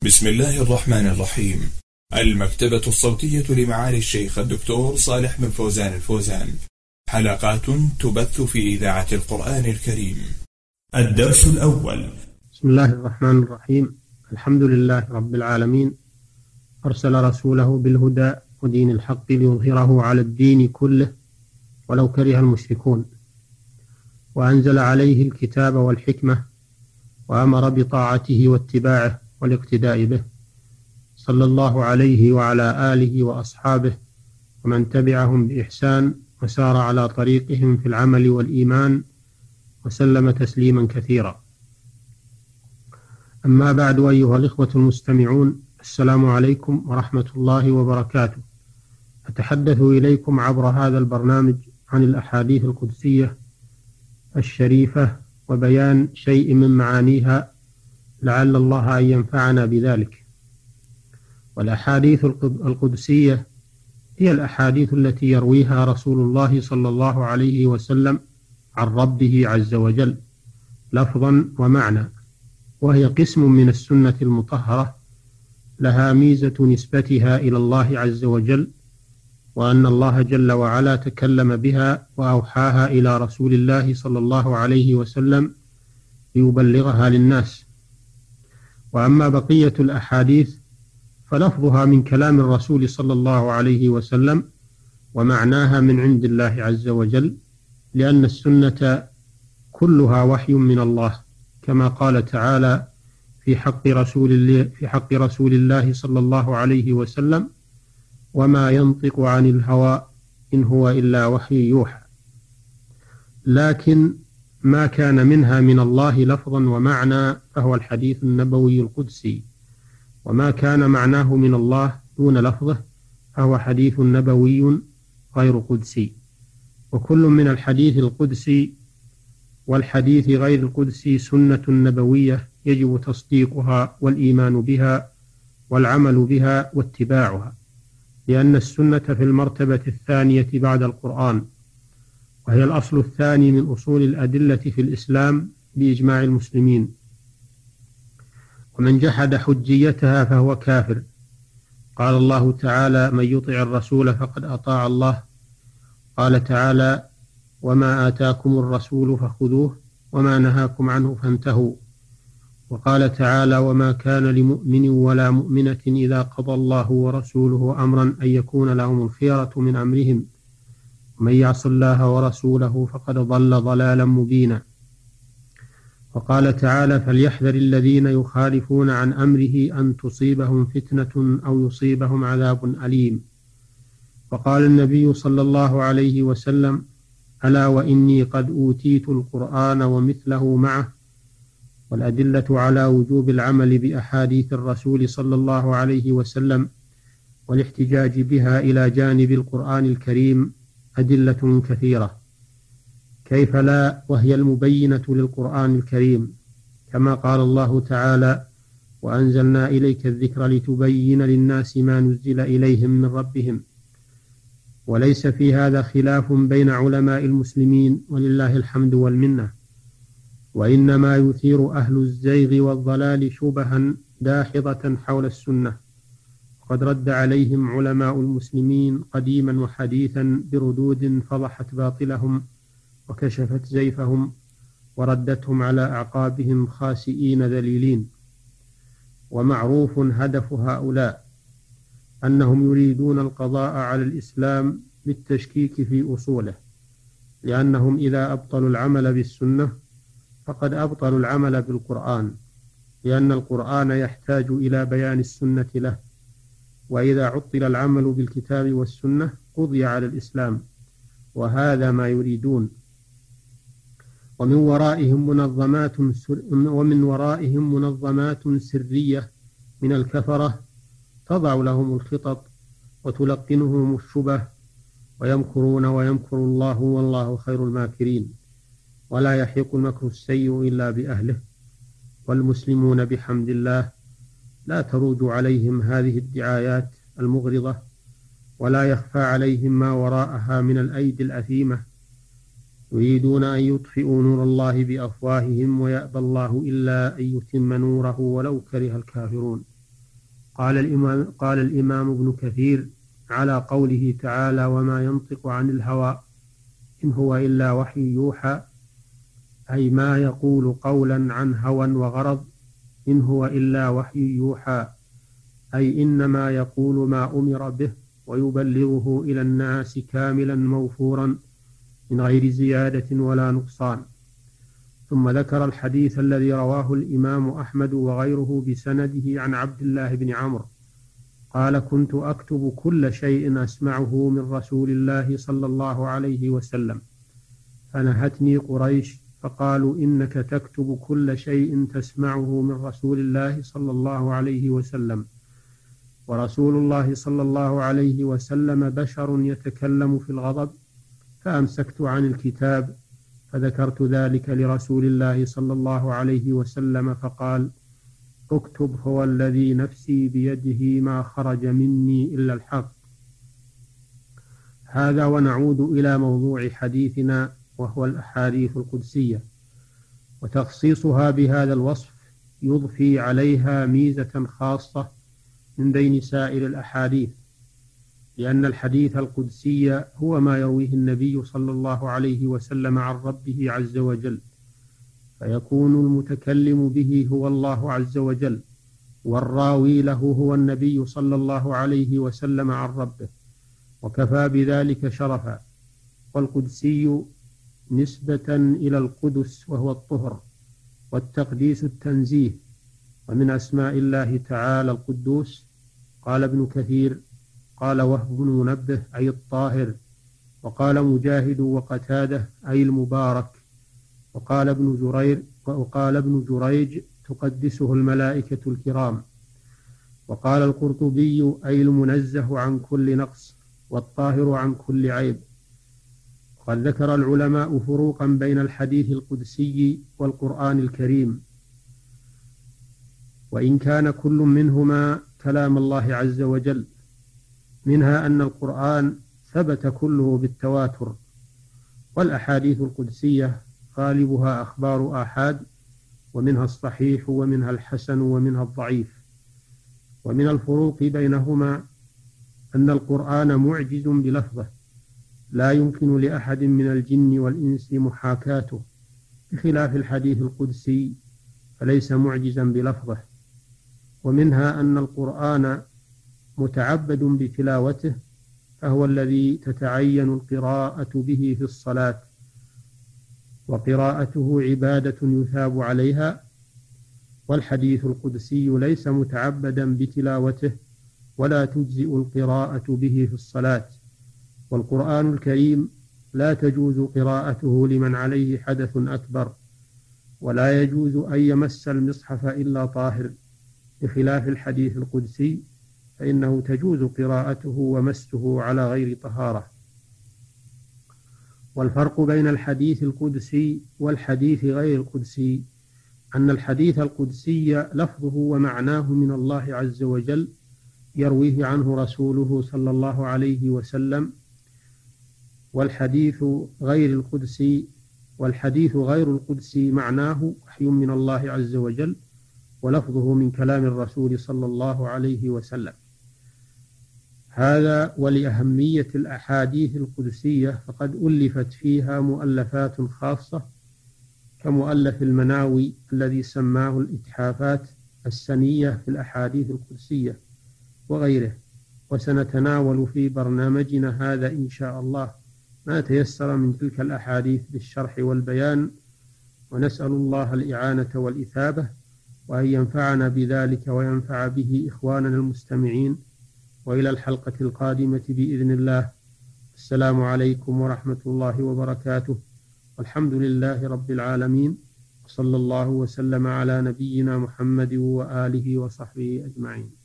بسم الله الرحمن الرحيم. المكتبة الصوتية لمعالي الشيخ الدكتور صالح بن فوزان الفوزان، حلقات تبث في إذاعة القرآن الكريم. الدرس الأول. بسم الله الرحمن الرحيم. الحمد لله رب العالمين، أرسل رسوله بالهدى ودين الحق ليظهره على الدين كله ولو كره المشركون، وأنزل عليه الكتاب والحكمة، وأمر بطاعته واتباعه والاقتداء به، صلى الله عليه وعلى آله وأصحابه ومن تبعهم بإحسان وسار على طريقهم في العمل والإيمان وسلم تسليما كثيرا. أما بعد، أيها الإخوة المستمعون، السلام عليكم ورحمة الله وبركاته. أتحدث إليكم عبر هذا البرنامج عن الأحاديث القدسية الشريفة وبيان شيء من معانيها، لعل الله أن ينفعنا بذلك. والأحاديث القدسية هي الأحاديث التي يرويها رسول الله صلى الله عليه وسلم عن ربه عز وجل لفظا ومعنى، وهي قسم من السنة المطهرة، لها ميزة نسبتها إلى الله عز وجل، وأن الله جل وعلا تكلم بها وأوحاها إلى رسول الله صلى الله عليه وسلم ليبلغها للناس. وأما بقية الأحاديث فلفظها من كلام الرسول صلى الله عليه وسلم، ومعناها من عند الله عز وجل، لأن السنة كلها وحي من الله، كما قال تعالى في حق رسول الله صلى الله عليه وسلم: وما ينطق عن الهوى إن هو إلا وحي يوحى. لكن ما كان منها من الله لفظا ومعنى فهو الحديث النبوي القدسي، وما كان معناه من الله دون لفظه فهو حديث نبوي غير قدسي. وكل من الحديث القدسي والحديث غير القدسي سنة نبوية يجب تصديقها والإيمان بها والعمل بها واتباعها، لأن السنة في المرتبة الثانية بعد القرآن، وهي الأصل الثاني من أصول الأدلة في الإسلام بإجماع المسلمين. ومن جحد حجيتها فهو كافر. قال الله تعالى: من يطع الرسول فقد أطاع الله. قال تعالى: وما آتاكم الرسول فخذوه وما نهاكم عنه فانتهوا. وقال تعالى: وما كان لمؤمن ولا مؤمنة إذا قضى الله ورسوله أمرا أن يكون لهم الخيرة من أمرهم ومن يعص الله ورسوله فقد ضل ضلالا مبينا. وقال تعالى: فليحذر الذين يخالفون عن أمره أن تصيبهم فتنة أو يصيبهم عذاب أليم. وقال النبي صلى الله عليه وسلم: ألا وإني قد أوتيت القرآن ومثله معه. والأدلة على وجوب العمل بأحاديث الرسول صلى الله عليه وسلم والاحتجاج بها إلى جانب القرآن الكريم أدلة كثيرة، كيف لا، وهي المبينة للقرآن الكريم، كما قال الله تعالى: وأنزلنا إليك الذكر لتبين للناس ما نزل إليهم من ربهم. وليس في هذا خلاف بين علماء المسلمين، ولله الحمد والمنة، وإنما يثير أهل الزيغ والضلال شبها داحضة حول السنة، وقد رد عليهم علماء المسلمين قديما وحديثا بردود فضحت باطلهم وكشفت زيفهم وردتهم على أعقابهم خاسئين ذليلين. ومعروف هدف هؤلاء أنهم يريدون القضاء على الإسلام بالتشكيك في أصوله، لأنهم إذا أبطلوا العمل بالسنة فقد أبطلوا العمل بالقرآن، لأن القرآن يحتاج إلى بيان السنة له، وإذا عطل العمل بالكتاب والسنة قضي على الإسلام، وهذا ما يريدون. ومن ورائهم منظمات سرية من الكفرة تضع لهم الخطط وتلقنهم الشبه، ويمكرون ويمكر الله والله خير الماكرين، ولا يحيق المكر السيء إلا بأهله. والمسلمون بحمد الله لا تروج عليهم هذه الدعايات المغرضة، ولا يخفى عليهم ما وراءها من الأيدي الأثيمة، يريدون أن يطفئوا نور الله بأفواههم ويأبى الله إلا أن يتم نوره ولو كره الكافرون. قال الإمام ابن كثير على قوله تعالى وما ينطق عن الهوى إن هو إلا وحي يوحى، أي ما يقول قولا عن هوى وغرض، إن هو إلا وحي يوحى، أي إنما يقول ما أمر به ويبلغه إلى الناس كاملا موفورا من غير زيادة ولا نقصان. ثم ذكر الحديث الذي رواه الإمام أحمد وغيره بسنده عن عبد الله بن عمرو قال كنت أكتب كل شيء أسمعه من رسول الله صلى الله عليه وسلم، فنهتني قريش فقالوا إنك تكتب كل شيء تسمعه من رسول الله صلى الله عليه وسلم، ورسول الله صلى الله عليه وسلم بشر يتكلم في الغضب، فأمسكت عن الكتاب فذكرت ذلك لرسول الله صلى الله عليه وسلم فقال اكتب هو الذي نفسي بيده ما خرج مني إلا الحق. هذا ونعود إلى موضوع حديثنا وهو الأحاديث القدسية، وتخصيصها بهذا الوصف يضفي عليها ميزة خاصة من بين سائر الأحاديث، لأن الحديث القدسي هو ما يرويه النبي صلى الله عليه وسلم عن ربه عز وجل، فيكون المتكلم به هو الله عز وجل، والراوي له هو النبي صلى الله عليه وسلم عن ربه، وكفى بذلك شرفا. والقدسي نسبة إلى القدس وهو الطهر، والتقديس التنزيه، ومن أسماء الله تعالى القدوس. قال ابن كثير قال وهب بن منبه أي الطاهر، وقال مجاهد وقتاده أي المبارك، وقال ابن جريج تقدسه الملائكة الكرام، وقال القرطبي أي المنزه عن كل نقص والطاهر عن كل عيب. وقد ذكر العلماء فروقا بين الحديث القدسي والقرآن الكريم، وإن كان كل منهما كلام الله عز وجل، منها أن القرآن ثبت كله بالتواتر، والأحاديث القدسية غالبها أخبار آحاد، ومنها الصحيح ومنها الحسن ومنها الضعيف. ومن الفروق بينهما أن القرآن معجز بلفظه، لا يمكن لأحد من الجن والإنس محاكاته، بخلاف الحديث القدسي فليس معجزا بلفظه. ومنها أن القرآن متعبد بتلاوته، فهو الذي تتعين القراءة به في الصلاة، وقراءته عبادة يثاب عليها. والحديث القدسي ليس متعبدا بتلاوته، ولا تجزئ القراءة به في الصلاة. والقرآن الكريم لا تجوز قراءته لمن عليه حدث أكبر، ولا يجوز أن يمس المصحف إلا طاهر، بخلاف الحديث القدسي فإنه تجوز قراءته ومسه على غير طهارة. والفرق بين الحديث القدسي والحديث غير القدسي أن الحديث القدسي لفظه ومعناه من الله عز وجل يرويه عنه رسوله صلى الله عليه وسلم، والحديث غير القدسي معناه وحي من الله عز وجل، ولفظه من كلام الرسول صلى الله عليه وسلم. هذا ولأهمية الأحاديث القدسية فقد ألفت فيها مؤلفات خاصة، كمؤلف المناوي الذي سماه الإتحافات السنية في الأحاديث القدسية وغيره. وسنتناول في برنامجنا هذا إن شاء الله ما تيسر من تلك الأحاديث بالشرح والبيان، ونسأل الله الإعانة والإثابة، وأن ينفعنا بذلك وينفع به إخواننا المستمعين. وإلى الحلقة القادمة بإذن الله. السلام عليكم ورحمة الله وبركاته، والحمد لله رب العالمين، وصلى الله وسلم على نبينا محمد وآله وصحبه أجمعين.